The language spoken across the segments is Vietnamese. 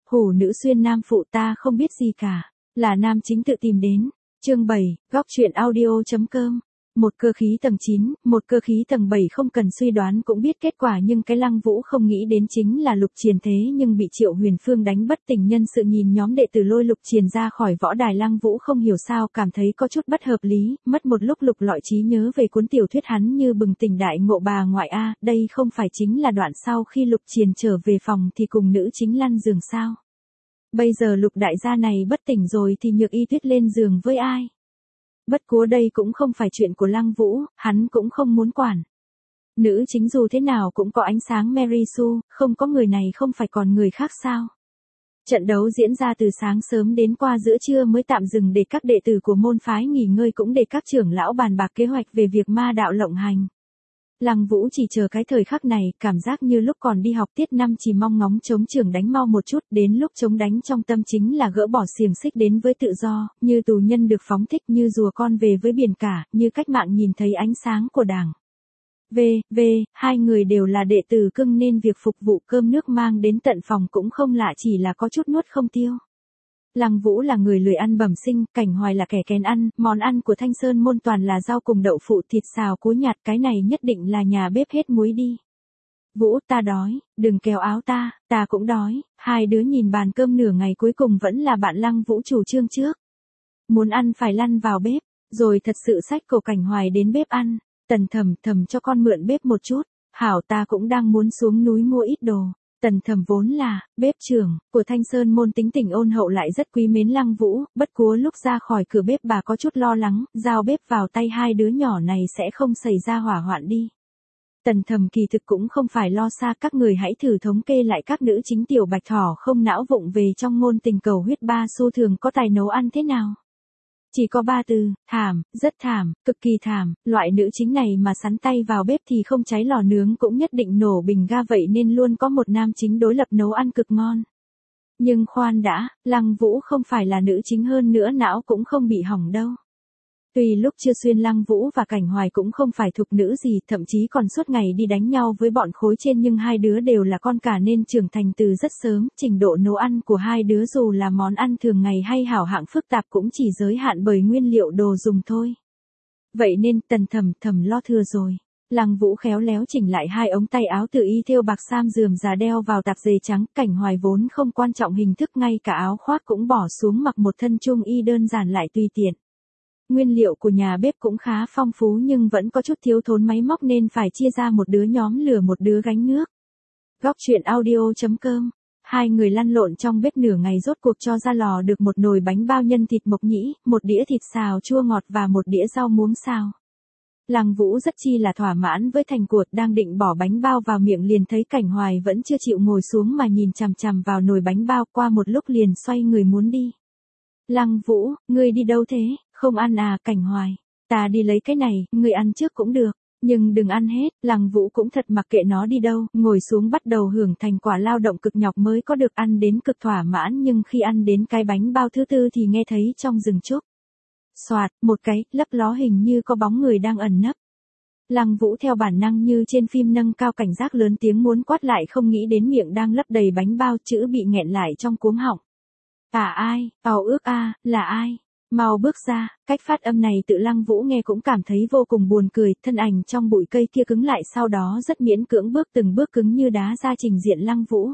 Hủ nữ xuyên nam phụ ta không biết gì cả, là nam chính tự tìm đến. Chương 7, góc truyện audio.com. Một cơ khí tầng 9, một cơ khí tầng 7 không cần suy đoán cũng biết kết quả, nhưng cái Lăng Vũ không nghĩ đến chính là Lục Triền thế nhưng bị Triệu Huyền Phương đánh bất tỉnh nhân sự. Nhìn nhóm đệ tử lôi Lục Triền ra khỏi võ đài, Lăng Vũ không hiểu sao cảm thấy có chút bất hợp lý, mất một lúc lục lọi trí nhớ về cuốn tiểu thuyết, hắn như bừng tỉnh đại ngộ. Bà ngoại a, đây không phải chính là đoạn sau khi Lục Triền trở về phòng thì cùng nữ chính lăn giường sao? Bây giờ Lục đại gia này bất tỉnh rồi thì Nhược Y Tuyết lên giường với ai? Bất quá đây cũng không phải chuyện của Lăng Vũ, hắn cũng không muốn quản. Nữ chính dù thế nào cũng có ánh sáng Mary Sue, không có người này không phải còn người khác sao? Trận đấu diễn ra từ sáng sớm đến qua giữa trưa mới tạm dừng để các đệ tử của môn phái nghỉ ngơi, cũng để các trưởng lão bàn bạc kế hoạch về việc ma đạo lộng hành. Lăng Vũ chỉ chờ cái thời khắc này, cảm giác như lúc còn đi học tiết 5 chỉ mong ngóng chống trường đánh mau một chút, đến lúc chống đánh trong tâm chính là gỡ bỏ xiềng xích đến với tự do, như tù nhân được phóng thích, như rùa con về với biển cả, như cách mạng nhìn thấy ánh sáng của Đảng. Hai người đều là đệ tử cưng nên việc phục vụ cơm nước mang đến tận phòng cũng không lạ, chỉ là có chút nuốt không tiêu. Lăng Vũ là người lười ăn bẩm sinh, Cảnh Hoài là kẻ kén ăn, món ăn của Thanh Sơn môn toàn là rau cùng đậu phụ, thịt xào cối nhạt, cái này nhất định là nhà bếp hết muối đi. Vũ, ta đói, đừng kéo áo ta cũng đói. Hai đứa nhìn bàn cơm nửa ngày cuối cùng vẫn là bạn Lăng Vũ chủ trương trước. Muốn ăn phải lăn vào bếp, rồi thật sự xách cổ Cảnh Hoài đến bếp ăn. Tần Thầm cho con mượn bếp một chút, hảo ta cũng đang muốn xuống núi mua ít đồ. Tần Thầm vốn là bếp trưởng của Thanh Sơn môn, tính tình ôn hậu lại rất quý mến Lăng Vũ, bất quá lúc ra khỏi cửa bếp bà có chút lo lắng, giao bếp vào tay hai đứa nhỏ này sẽ không xảy ra hỏa hoạn đi. Tần Thầm kỳ thực cũng không phải lo xa, các người hãy thử thống kê lại các nữ chính tiểu bạch thỏ không não vụng về trong ngôn tình cầu huyết ba xu thường có tài nấu ăn thế nào. Chỉ có 3 từ, thảm, rất thảm, cực kỳ thảm. Loại nữ chính này mà sắn tay vào bếp thì không cháy lò nướng cũng nhất định nổ bình ga, vậy nên luôn có một nam chính đối lập nấu ăn cực ngon. Nhưng khoan đã, Lăng Vũ không phải là nữ chính, hơn nữa não cũng không bị hỏng đâu. Tuy lúc chưa xuyên Lăng Vũ và Cảnh Hoài cũng không phải thục nữ gì, thậm chí còn suốt ngày đi đánh nhau với bọn khối trên, nhưng hai đứa đều là con cả nên trưởng thành từ rất sớm, trình độ nấu ăn của hai đứa dù là món ăn thường ngày hay hảo hạng phức tạp cũng chỉ giới hạn bởi nguyên liệu đồ dùng thôi. Vậy nên Tần Thầm lo thừa rồi. Lăng Vũ khéo léo chỉnh lại hai ống tay áo tự y thêu bạc sam rườm rà đeo vào tạp dề trắng. Cảnh Hoài vốn không quan trọng hình thức, ngay cả áo khoác cũng bỏ xuống mặc một thân trung y đơn giản lại tùy tiện. Nguyên liệu của nhà bếp cũng khá phong phú nhưng vẫn có chút thiếu thốn máy móc nên phải chia ra một đứa nhóm lửa một đứa gánh nước. Góc truyện audio.com. Hai người lăn lộn trong bếp nửa ngày rốt cuộc cho ra lò được một nồi bánh bao nhân thịt mộc nhĩ, một đĩa thịt xào chua ngọt và một đĩa rau muống xào. Lăng Vũ rất chi là thỏa mãn với thành cuộc, đang định bỏ bánh bao vào miệng liền thấy Cảnh Hoài vẫn chưa chịu ngồi xuống mà nhìn chằm chằm vào nồi bánh bao, qua một lúc liền xoay người muốn đi. Lăng Vũ, ngươi đi đâu thế? Không ăn à? Cảnh Hoài, ta đi lấy cái này, ngươi ăn trước cũng được, nhưng đừng ăn hết. Lăng Vũ cũng thật mặc kệ nó đi đâu, ngồi xuống bắt đầu hưởng thành quả lao động cực nhọc mới có được, ăn đến cực thỏa mãn, nhưng khi ăn đến cái bánh bao thứ tư thì nghe thấy trong rừng trúc. Xoạt, một cái, lấp ló hình như có bóng người đang ẩn nấp. Lăng Vũ theo bản năng như trên phim nâng cao cảnh giác lớn tiếng muốn quát lại, không nghĩ đến miệng đang lấp đầy bánh bao, chữ bị nghẹn lại trong cuống họng. Ai, ước là ai? Mau bước ra. Cách phát âm này tự Lăng Vũ nghe cũng cảm thấy vô cùng buồn cười, thân ảnh trong bụi cây kia cứng lại, sau đó rất miễn cưỡng bước từng bước cứng như đá ra trình diện Lăng Vũ.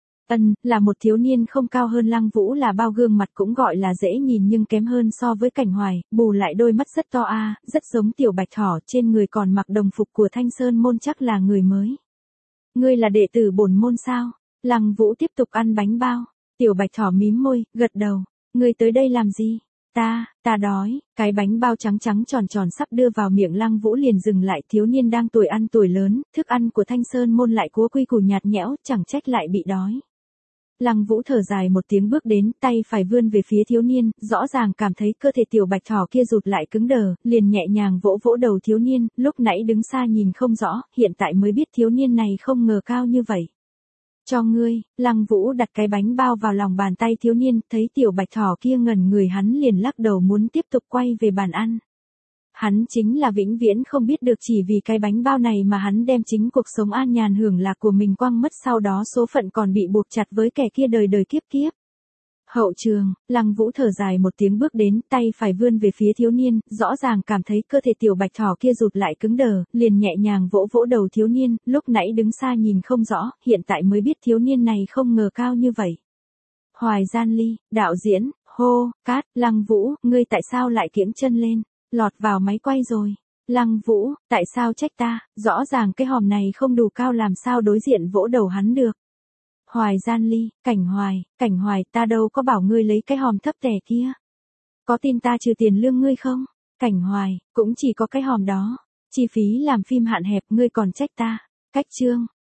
Là một thiếu niên không cao hơn Lăng Vũ là bao, gương mặt cũng gọi là dễ nhìn nhưng kém hơn so với Cảnh Hoài, bù lại đôi mắt rất to rất giống tiểu bạch thỏ, trên người còn mặc đồng phục của Thanh Sơn môn, chắc là người mới. Ngươi là đệ tử bổn môn sao? Lăng Vũ tiếp tục ăn bánh bao. Tiểu bạch thỏ mím môi, gật đầu. Ngươi tới đây làm gì? Ta đói. Cái bánh bao trắng tròn sắp đưa vào miệng Lăng Vũ liền dừng lại, thiếu niên đang tuổi ăn tuổi lớn, thức ăn của Thanh Sơn môn lại cúa quy củ nhạt nhẽo, chẳng trách lại bị đói. Lăng Vũ thở dài một tiếng bước đến, tay phải vươn về phía thiếu niên, rõ ràng cảm thấy cơ thể tiểu bạch thỏ kia rụt lại cứng đờ, liền nhẹ nhàng vỗ vỗ đầu thiếu niên, lúc nãy đứng xa nhìn không rõ, hiện tại mới biết thiếu niên này không ngờ cao như vậy. Cho ngươi. Lăng Vũ đặt cái bánh bao vào lòng bàn tay thiếu niên, thấy tiểu bạch thỏ kia ngẩn người, hắn liền lắc đầu muốn tiếp tục quay về bàn ăn. Hắn chính là vĩnh viễn không biết được chỉ vì cái bánh bao này mà hắn đem chính cuộc sống an nhàn hưởng lạc của mình quăng mất, sau đó số phận còn bị buộc chặt với kẻ kia đời đời kiếp kiếp. Hậu trường, Lăng Vũ thở dài một tiếng bước đến, tay phải vươn về phía thiếu niên, rõ ràng cảm thấy cơ thể tiểu bạch thỏ kia rụt lại cứng đờ, liền nhẹ nhàng vỗ vỗ đầu thiếu niên, lúc nãy đứng xa nhìn không rõ, hiện tại mới biết thiếu niên này không ngờ cao như vậy. Hoài Gian Ly, đạo diễn, hô, cát, Lăng Vũ, ngươi tại sao lại kiễng chân lên, lọt vào máy quay rồi. Lăng Vũ, tại sao trách ta, rõ ràng cái hòm này không đủ cao làm sao đối diện vỗ đầu hắn được. Hoài Gian Ly, Cảnh Hoài, ta đâu có bảo ngươi lấy cái hòm thấp tẻ kia. Có tin ta trừ tiền lương ngươi không? Cảnh Hoài, cũng chỉ có cái hòm đó. Chi phí làm phim hạn hẹp ngươi còn trách ta. Cách chương.